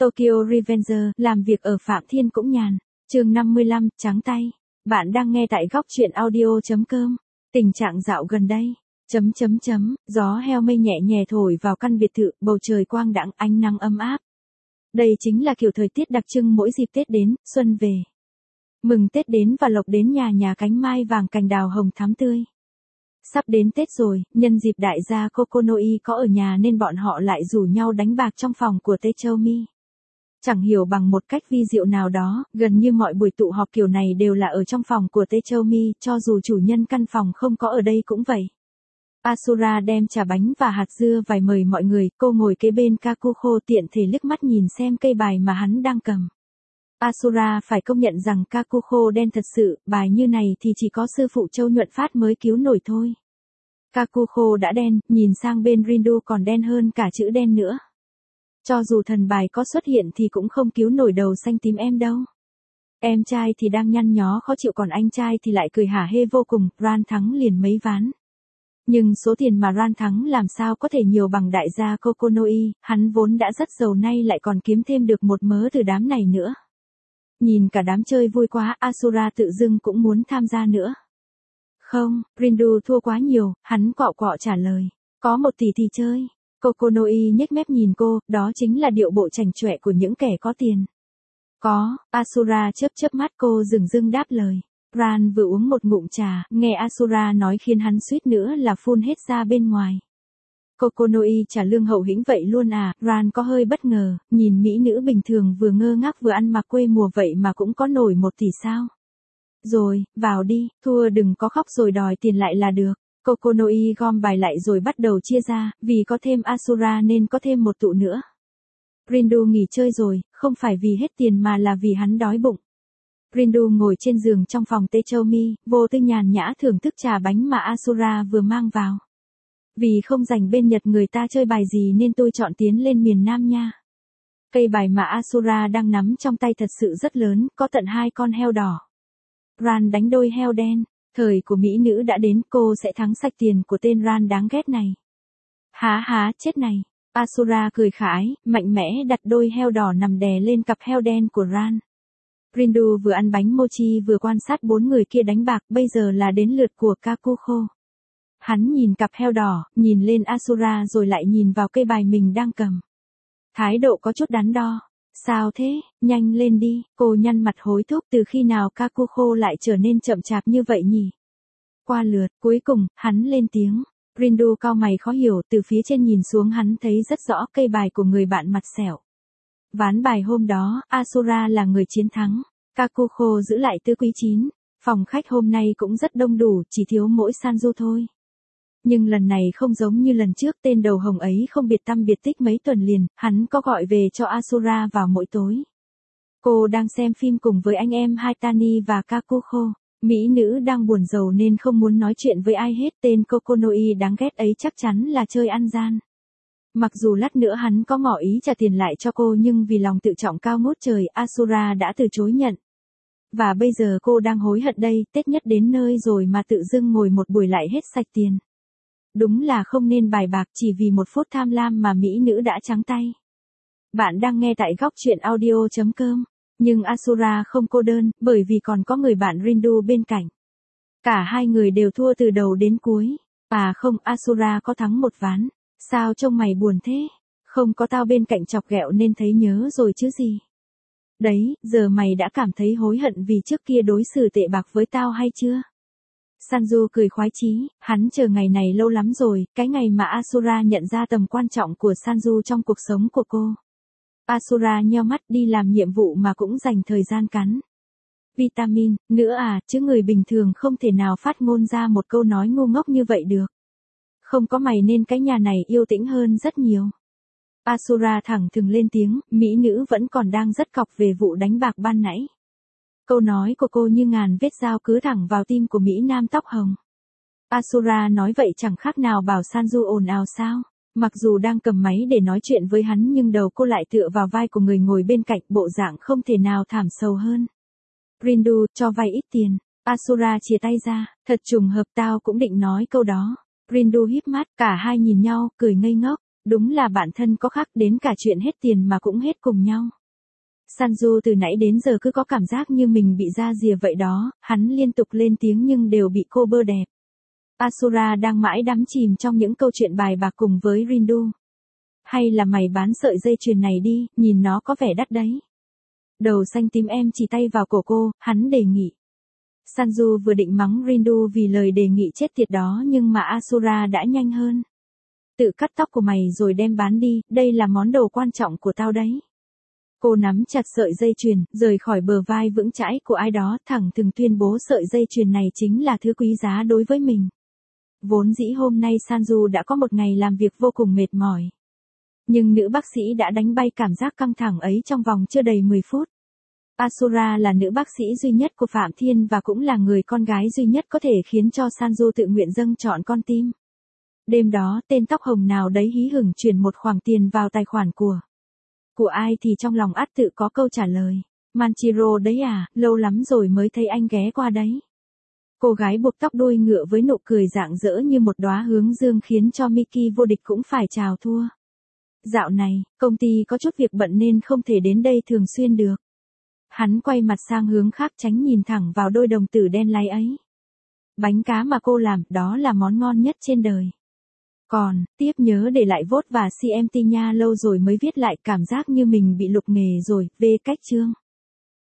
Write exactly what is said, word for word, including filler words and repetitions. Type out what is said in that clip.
Tokyo Revenger, làm việc ở Phạm Thiên cũng nhàn. Chương năm mươi lăm, trắng tay. Bạn đang nghe tại góc truyện audio chấm com. Tình trạng dạo gần đây. Chấm chấm chấm, gió heo mây nhẹ nhẹ thổi vào căn biệt thự, bầu trời quang đãng, ánh nắng ấm áp. Đây chính là kiểu thời tiết đặc trưng mỗi dịp Tết đến, xuân về. Mừng Tết đến và lộc đến, nhà nhà cánh mai vàng cành đào hồng thắm tươi. Sắp đến Tết rồi, nhân dịp đại gia Kokonoi có ở nhà nên bọn họ lại rủ nhau đánh bạc trong phòng của Techomi. Chẳng hiểu bằng một cách vi diệu nào đó, gần như mọi buổi tụ họp kiểu này đều là ở trong phòng của Techomi, cho dù chủ nhân căn phòng không có ở đây cũng vậy. Asura đem trà bánh và hạt dưa vài mời mọi người, cô ngồi kế bên Kakuho tiện thể liếc mắt nhìn xem cây bài mà hắn đang cầm. Asura phải công nhận rằng Kakuho đen thật sự, bài như này thì chỉ có sư phụ Châu Nhuận Phát mới cứu nổi thôi. Kakuho đã đen, nhìn sang bên Rindu còn đen hơn cả chữ đen nữa. Cho dù thần bài có xuất hiện thì cũng không cứu nổi đầu xanh tím em đâu. Em trai thì đang nhăn nhó khó chịu còn anh trai thì lại cười hả hê vô cùng, Ran thắng liền mấy ván. Nhưng số tiền mà Ran thắng làm sao có thể nhiều bằng đại gia Kokonoi, hắn vốn đã rất giàu nay lại còn kiếm thêm được một mớ từ đám này nữa. Nhìn cả đám chơi vui quá, Asura tự dưng cũng muốn tham gia nữa. Không, Rindu thua quá nhiều, hắn quạo quọ trả lời. Có một tỷ thì chơi. Kokonoi nhếch mép nhìn cô, đó chính là điệu bộ chảnh chọe của những kẻ có tiền. Có, Asura chớp chớp mắt, cô dừng dưng đáp lời. Ran vừa uống một ngụm trà, nghe Asura nói khiến hắn suýt nữa là phun hết ra bên ngoài. Kokonoi trả lương hậu hĩnh vậy luôn à, Ran có hơi bất ngờ, nhìn mỹ nữ bình thường vừa ngơ ngác vừa ăn mặc quê mùa vậy mà cũng có nổi một tỷ sao. Rồi, vào đi, thua đừng có khóc rồi đòi tiền lại là được. Kokonoi gom bài lại rồi bắt đầu chia ra, vì có thêm Asura nên có thêm một tụ nữa. Rindu nghỉ chơi rồi, không phải vì hết tiền mà là vì hắn đói bụng. Rindu ngồi trên giường trong phòng Techomi, vô tư nhàn nhã thưởng thức trà bánh mà Asura vừa mang vào. Vì không rảnh bên Nhật người ta chơi bài gì nên tôi chọn tiến lên miền Nam nha. Cây bài mà Asura đang nắm trong tay thật sự rất lớn, có tận hai con heo đỏ. Ran đánh đôi heo đen. Thời của mỹ nữ đã đến, cô sẽ thắng sạch tiền của tên Ran đáng ghét này. Há há, chết này. Asura cười khải, mạnh mẽ đặt đôi heo đỏ nằm đè lên cặp heo đen của Ran. Rindu vừa ăn bánh mochi vừa quan sát bốn người kia đánh bạc, bây giờ là đến lượt của Kakuho. Hắn nhìn cặp heo đỏ, nhìn lên Asura rồi lại nhìn vào cây bài mình đang cầm. Thái độ có chút đắn đo. Sao thế, nhanh lên đi, cô nhăn mặt hối thúc, từ khi nào Kakuho lại trở nên chậm chạp như vậy nhỉ? Qua lượt, cuối cùng, hắn lên tiếng. Rindu cau mày khó hiểu, từ phía trên nhìn xuống hắn thấy rất rõ cây bài của người bạn mặt sẹo. Ván bài hôm đó, Asura là người chiến thắng, Kakuho giữ lại tứ quý chín, phòng khách hôm nay cũng rất đông đủ, chỉ thiếu mỗi Sanju thôi. Nhưng lần này không giống như lần trước, tên đầu hồng ấy không biệt tăm biệt tích mấy tuần liền, hắn có gọi về cho Asura vào mỗi tối. Cô đang xem phim cùng với anh em Haitani và Kakuho. Mỹ nữ đang buồn rầu nên không muốn nói chuyện với ai hết, tên Kokonoi đáng ghét ấy chắc chắn là chơi ăn gian. Mặc dù lát nữa hắn có ngỏ ý trả tiền lại cho cô nhưng vì lòng tự trọng cao ngút trời, Asura đã từ chối nhận. Và bây giờ cô đang hối hận đây, Tết nhất đến nơi rồi mà tự dưng ngồi một buổi lại hết sạch tiền. Đúng là không nên bài bạc chỉ vì một phút tham lam mà mỹ nữ đã trắng tay. Bạn đang nghe tại góc truyện audio chấm com. Nhưng Asura không cô đơn, bởi vì còn có người bạn Rindu bên cạnh. Cả hai người đều thua từ đầu đến cuối. À không, Asura có thắng một ván. Sao trông mày buồn thế? Không có tao bên cạnh chọc ghẹo nên thấy nhớ rồi chứ gì. Đấy, giờ mày đã cảm thấy hối hận vì trước kia đối xử tệ bạc với tao hay chưa? Sanju cười khoái chí, hắn chờ ngày này lâu lắm rồi, cái ngày mà Asura nhận ra tầm quan trọng của Sanju trong cuộc sống của cô. Asura nheo mắt, đi làm nhiệm vụ mà cũng dành thời gian cắn vitamin, nữa à, chứ người bình thường không thể nào phát ngôn ra một câu nói ngu ngốc như vậy được. Không có mày nên cái nhà này yêu tĩnh hơn rất nhiều. Asura thẳng thừng lên tiếng, mỹ nữ vẫn còn đang rất cọc về vụ đánh bạc ban nãy. Câu nói của cô như ngàn vết dao cứ thẳng vào tim của mỹ nam tóc hồng. Asura nói vậy chẳng khác nào bảo Sanju ồn ào sao. Mặc dù đang cầm máy để nói chuyện với hắn nhưng đầu cô lại tựa vào vai của người ngồi bên cạnh, bộ dạng không thể nào thảm sầu hơn. Rindu, cho vay ít tiền. Asura chìa tay ra, thật trùng hợp tao cũng định nói câu đó. Rindu híp mắt, cả hai nhìn nhau, cười ngây ngốc. Đúng là bạn thân có khác, đến cả chuyện hết tiền mà cũng hết cùng nhau. Sanju từ nãy đến giờ cứ có cảm giác như mình bị ra rìa vậy đó, hắn liên tục lên tiếng nhưng đều bị cô bơ đẹp. Asura đang mãi đắm chìm trong những câu chuyện bài bạc cùng với Rindu. Hay là mày bán sợi dây chuyền này đi, nhìn nó có vẻ đắt đấy. Đầu xanh tím em chỉ tay vào cổ cô, hắn đề nghị. Sanju vừa định mắng Rindu vì lời đề nghị chết tiệt đó nhưng mà Asura đã nhanh hơn. Tự cắt tóc của mày rồi đem bán đi, đây là món đồ quan trọng của tao đấy. Cô nắm chặt sợi dây chuyền, rời khỏi bờ vai vững chãi của ai đó, thẳng thừng tuyên bố sợi dây chuyền này chính là thứ quý giá đối với mình. Vốn dĩ hôm nay Sanju đã có một ngày làm việc vô cùng mệt mỏi. Nhưng nữ bác sĩ đã đánh bay cảm giác căng thẳng ấy trong vòng chưa đầy mười phút. Asura là nữ bác sĩ duy nhất của Phạm Thiên và cũng là người con gái duy nhất có thể khiến cho Sanju tự nguyện dâng chọn con tim. Đêm đó, tên tóc hồng nào đấy hí hửng chuyển một khoản tiền vào tài khoản của. Của ai thì trong lòng ắt tự có câu trả lời. Manchiro đấy à, lâu lắm rồi mới thấy anh ghé qua đấy. Cô gái buộc tóc đuôi ngựa với nụ cười rạng rỡ như một đóa hướng dương khiến cho Mickey vô địch cũng phải chào thua. Dạo này, công ty có chút việc bận nên không thể đến đây thường xuyên được. Hắn quay mặt sang hướng khác tránh nhìn thẳng vào đôi đồng tử đen láy ấy. Bánh cá mà cô làm, đó là món ngon nhất trên đời. Còn, tiếp nhớ để lại vote và xê em tê nha, lâu rồi mới viết lại, cảm giác như mình bị lục nghề rồi, về cách chương.